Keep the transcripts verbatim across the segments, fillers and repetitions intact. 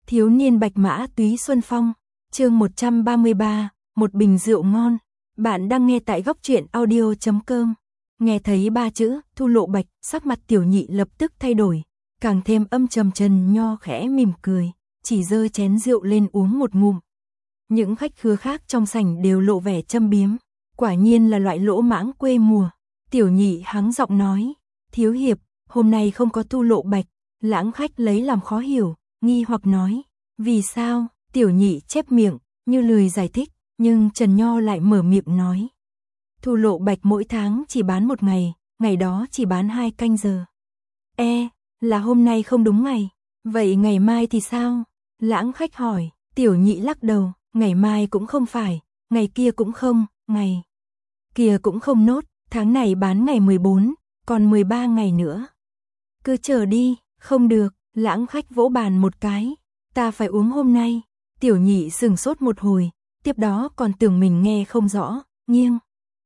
Thiếu niên bạch mã túy xuân phong, chương một trăm ba mươi ba, một bình rượu ngon. Bạn đang nghe tại góc truyện audio chấm com. Nghe thấy ba chữ Thu Lộ Bạch, sắc mặt Tiểu Nhị lập tức thay đổi, càng thêm âm trầm. Trần Nho khẽ mỉm cười, chỉ giơ chén rượu lên uống một ngụm. Những khách khứa khác trong sảnh đều lộ vẻ châm biếm, quả nhiên là loại lỗ mãng quê mùa. Tiểu Nhị hắng giọng nói, thiếu hiệp, hôm nay không có Thu Lộ Bạch. Lãng khách lấy làm khó hiểu, nghi hoặc nói, vì sao? Tiểu Nhị chép miệng, như lười giải thích, nhưng Trần Nho lại mở miệng nói. Thu Lộ Bạch mỗi tháng chỉ bán một ngày, ngày đó chỉ bán hai canh giờ. E, là hôm nay không đúng ngày, vậy ngày mai thì sao? Lãng khách hỏi. Tiểu Nhị lắc đầu, ngày mai cũng không phải, ngày kia cũng không, ngày kia cũng không nốt, tháng này bán ngày mười bốn, còn mười ba ngày nữa. Cứ chờ đi. Không được, lãng khách vỗ bàn một cái, ta phải uống hôm nay. Tiểu Nhị sừng sốt một hồi, tiếp đó còn tưởng mình nghe không rõ, nghiêng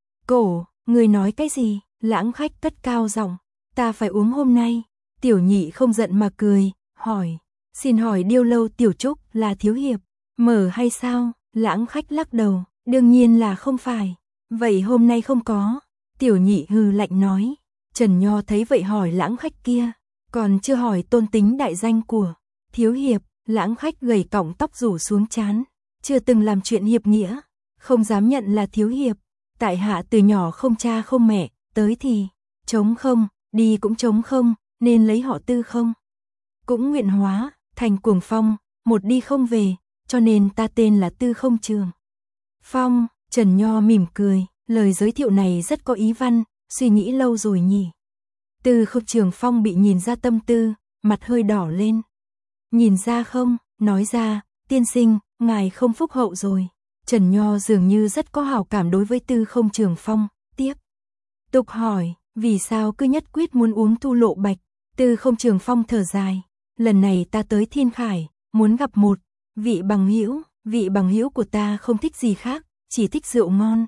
cổ, người nói cái gì? Lãng khách cất cao giọng, ta phải uống hôm nay. Tiểu Nhị không giận mà cười, hỏi, xin hỏi Điêu Lâu Tiểu Trúc là thiếu hiệp mở hay sao? Lãng khách lắc đầu, đương nhiên là không phải. Vậy hôm nay không có. Tiểu Nhị hừ lạnh nói. Trần Nho thấy vậy hỏi lãng khách kia, còn chưa hỏi tôn tính đại danh của thiếu hiệp. Lãng khách gầy cọng tóc rủ xuống trán, chưa từng làm chuyện hiệp nghĩa, không dám nhận là thiếu hiệp. Tại hạ từ nhỏ không cha không mẹ, tới thì trống không, đi cũng trống không, nên lấy họ Tư không. Cũng nguyện hóa thành Cuồng Phong, một đi không về, cho nên ta tên là Tư Không Trường Phong. Trần Nho mỉm cười, lời giới thiệu này rất có ý văn, suy nghĩ lâu rồi nhỉ. Tư Không Trường Phong bị nhìn ra tâm tư, mặt hơi đỏ lên. Nhìn ra không? Nói ra, tiên sinh, ngài không phúc hậu rồi. Trần Nho dường như rất có hảo cảm đối với Tư Không Trường Phong, tiếp tục hỏi, vì sao cứ nhất quyết muốn uống Thu Lộ Bạch? Tư Không Trường Phong thở dài, lần này ta tới Thiên Khải, muốn gặp một vị bằng hữu, vị bằng hữu của ta không thích gì khác, chỉ thích rượu ngon.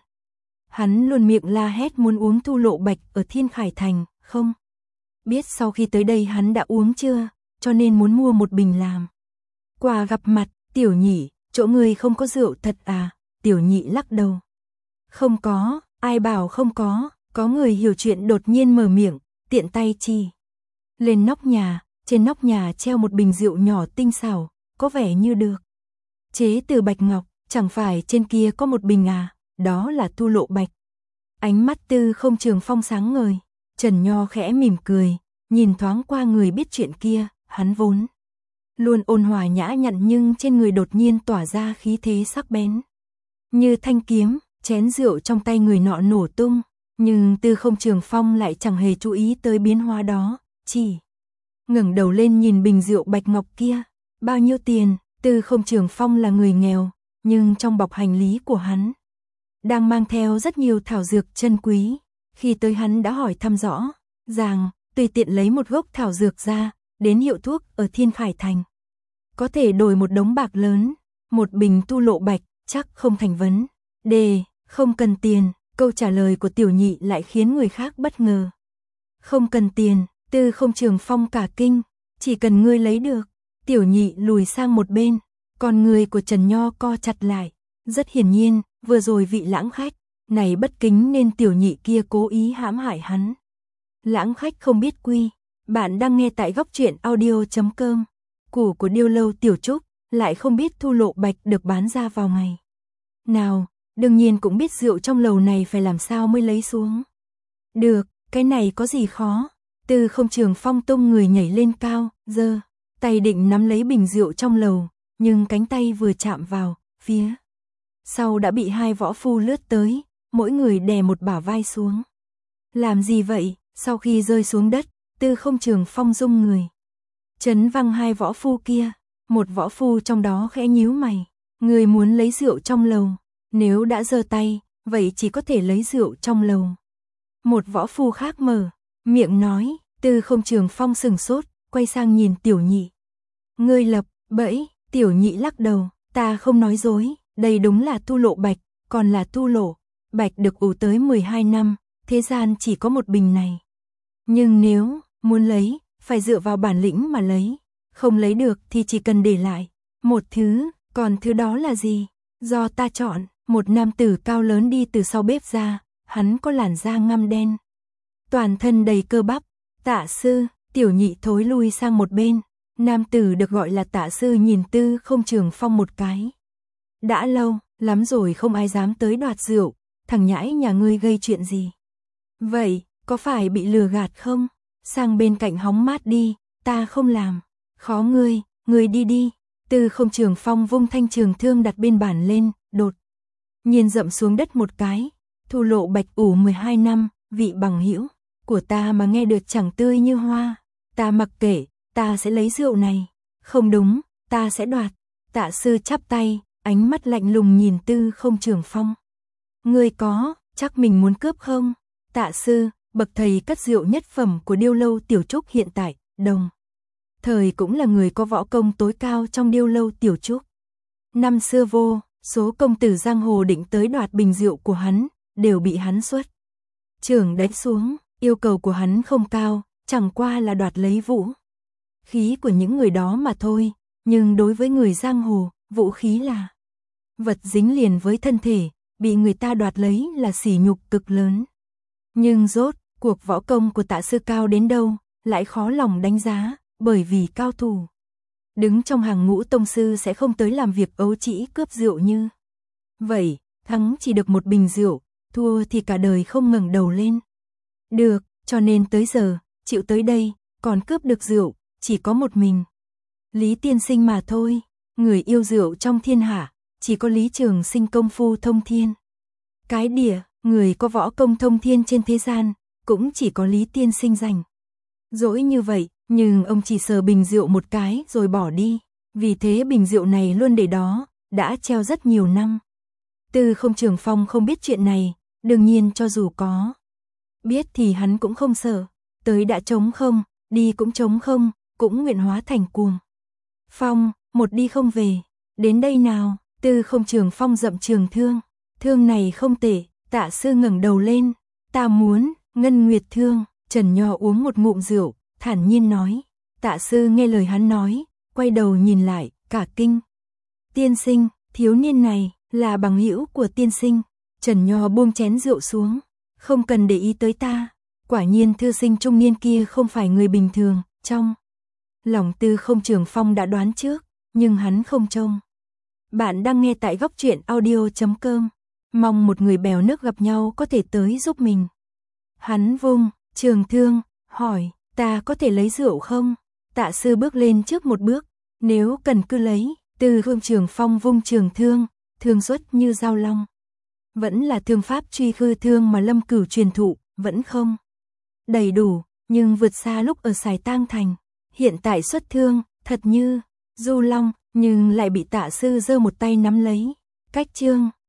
Hắn luôn miệng la hét muốn uống Thu Lộ Bạch ở Thiên Khải thành, không biết sau khi tới đây hắn đã uống chưa, cho nên muốn mua một bình làm quà gặp mặt. Tiểu Nhị, chỗ người không có rượu thật à? Tiểu Nhị lắc đầu. Không có, ai bảo không có? Có người hiểu chuyện đột nhiên mở miệng, tiện tay chỉ lên nóc nhà, trên nóc nhà treo một bình rượu nhỏ tinh xảo, có vẻ như được chế từ bạch ngọc, chẳng phải trên kia có một bình à? Đó là Thu Lộ Bạch. Ánh mắt Tư Không Trường Phong sáng ngời. Trần Nho khẽ mỉm cười, nhìn thoáng qua người biết chuyện kia, hắn vốn luôn ôn hòa nhã nhặn nhưng trên người đột nhiên tỏa ra khí thế sắc bén. Như thanh kiếm, chén rượu trong tay người nọ nổ tung, nhưng Tư Không Trường Phong lại chẳng hề chú ý tới biến hóa đó, chỉ ngẩng đầu lên nhìn bình rượu bạch ngọc kia. Bao nhiêu tiền? Tư Không Trường Phong là người nghèo, nhưng trong bọc hành lý của hắn đang mang theo rất nhiều thảo dược chân quý. Khi tới hắn đã hỏi thăm rõ ràng, tùy tiện lấy một gốc thảo dược ra, đến hiệu thuốc ở Thiên Khải thành có thể đổi một đống bạc lớn. Một bình Thu Lộ Bạch chắc không thành vấn đề, không cần tiền. Câu trả lời của Tiểu Nhị lại khiến người khác bất ngờ. Không cần tiền? Tư Không Trường Phong cả kinh, chỉ cần ngươi lấy được. Tiểu Nhị lùi sang một bên, con người của Trần Nho co chặt lại. Rất hiển nhiên, vừa rồi vị lãng khách này bất kính nên Tiểu Nhị kia cố ý hãm hại hắn. Lãng khách không biết quy. Bạn đang nghe tại góc truyện audio chấm com. Củ của Điêu Lâu Tiểu Trúc lại không biết Thu Lộ Bạch được bán ra vào ngày nào, đương nhiên cũng biết rượu trong lầu này phải làm sao mới lấy xuống được, cái này có gì khó. Tư Không Trường Phong tung người nhảy lên cao, giơ tay định nắm lấy bình rượu trong lầu, nhưng cánh tay vừa chạm vào phía sau đã bị hai võ phu lướt tới, mỗi người đè một bả vai xuống. Làm gì vậy? Sau khi rơi xuống đất, Tư Không Trường Phong rung người, chấn văng hai võ phu kia. Một võ phu trong đó khẽ nhíu mày, người muốn lấy rượu trong lầu, nếu đã giơ tay, vậy chỉ có thể lấy rượu trong lầu. Một võ phu khác mở miệng nói. Tư Không Trường Phong sừng sốt, quay sang nhìn Tiểu Nhị. Ngươi lập bẫy? Tiểu Nhị lắc đầu, ta không nói dối, đây đúng là Thu Lộ Bạch, còn là Thu Lộ Bạch được ủ tới mười hai năm, thế gian chỉ có một bình này. Nhưng nếu muốn lấy, phải dựa vào bản lĩnh mà lấy, không lấy được thì chỉ cần để lại Một thứ, còn thứ đó là gì? Do ta chọn. Một nam tử cao lớn đi từ sau bếp ra, hắn có làn da ngăm đen, toàn thân đầy cơ bắp. Tạ sư, Tiểu Nhị thối lui sang một bên. Nam tử được gọi là Tạ sư nhìn Tư Không Trường Phong một cái. Đã lâu lắm rồi không ai dám tới đoạt rượu, thằng nhãi nhà ngươi gây chuyện gì? Vậy, có phải bị lừa gạt không? Sang bên cạnh hóng mát đi, ta không làm. Khó ngươi, ngươi đi đi. Tư Không Trường Phong vung thanh trường thương đặt bên bàn lên, đột nhiên dậm xuống đất một cái. Thu Lộ Bạch ủ mười hai năm, vị bằng hữu của ta mà nghe được chẳng tươi như hoa. Ta mặc kệ, ta sẽ lấy rượu này. Không đúng, ta sẽ đoạt. Tạ sư chắp tay, ánh mắt lạnh lùng nhìn Tư Không Trường Phong. Ngươi có, chắc mình muốn cướp không? Tạ sư, bậc thầy cất rượu nhất phẩm của Điêu Lâu Tiểu Trúc hiện tại, đồng thời cũng là người có võ công tối cao trong Điêu Lâu Tiểu Trúc. Năm xưa vô số công tử giang hồ định tới đoạt bình rượu của hắn, đều bị hắn xuất trưởng đánh xuống. Yêu cầu của hắn không cao, chẳng qua là đoạt lấy vũ khí của những người đó mà thôi. Nhưng đối với người giang hồ, vũ khí là vật dính liền với thân thể, bị người ta đoạt lấy là sỉ nhục cực lớn. Nhưng rốt cuộc võ công của Tạ sư cao đến đâu, lại khó lòng đánh giá, bởi vì cao thủ đứng trong hàng ngũ tông sư sẽ không tới làm việc ấu trĩ cướp rượu như vậy. Thắng chỉ được một bình rượu, thua thì cả đời không ngẩng đầu lên được, cho nên tới giờ chịu tới đây, còn cướp được rượu chỉ có một mình Lý tiên sinh mà thôi. Người yêu rượu trong thiên hạ chỉ có Lý Trường Sinh công phu thông thiên cái đĩa, người có võ công thông thiên trên thế gian cũng chỉ có Lý tiên sinh rảnh rỗi như vậy. Nhưng ông chỉ sờ bình rượu một cái rồi bỏ đi, vì thế bình rượu này luôn để đó, đã treo rất nhiều năm. Tư Không Trường Phong không biết chuyện này, đương nhiên cho dù có biết thì hắn cũng không sợ. Tới đã trống không, đi cũng trống không, cũng nguyện hóa thành cuồng phong, một đi không về. Đến đây nào, Tư Không Trường Phong dậm trường thương. Thương này không tệ. Tạ sư ngẩng đầu lên. Ta muốn ngân nguyệt thương. Trần Nho uống một ngụm rượu, thản nhiên nói. Tạ sư nghe lời hắn nói, quay đầu nhìn lại, cả kinh. Tiên sinh, thiếu niên này là bằng hữu của tiên sinh. Trần Nho buông chén rượu xuống. Không cần để ý tới ta. Quả nhiên thư sinh trung niên kia không phải người bình thường. Trong lòng Tư Không Trường Phong đã đoán trước, nhưng hắn không trông. Bạn đang nghe tại góc truyện audio chấm com. Mong một người bèo nước gặp nhau có thể tới giúp mình. Hắn vung trường thương, hỏi, ta có thể lấy rượu không? Tạ sư bước lên trước một bước, nếu cần cứ lấy. Tư Không Trường Phong vung trường thương, thương xuất như dao long. Vẫn là thương pháp truy khư thương mà Lâm Cửu truyền thụ, vẫn không đầy đủ, nhưng vượt xa lúc ở Sài Tang Thành. Hiện tại xuất thương, thật như du long, nhưng lại bị Tạ sư giơ một tay nắm lấy. Cách chương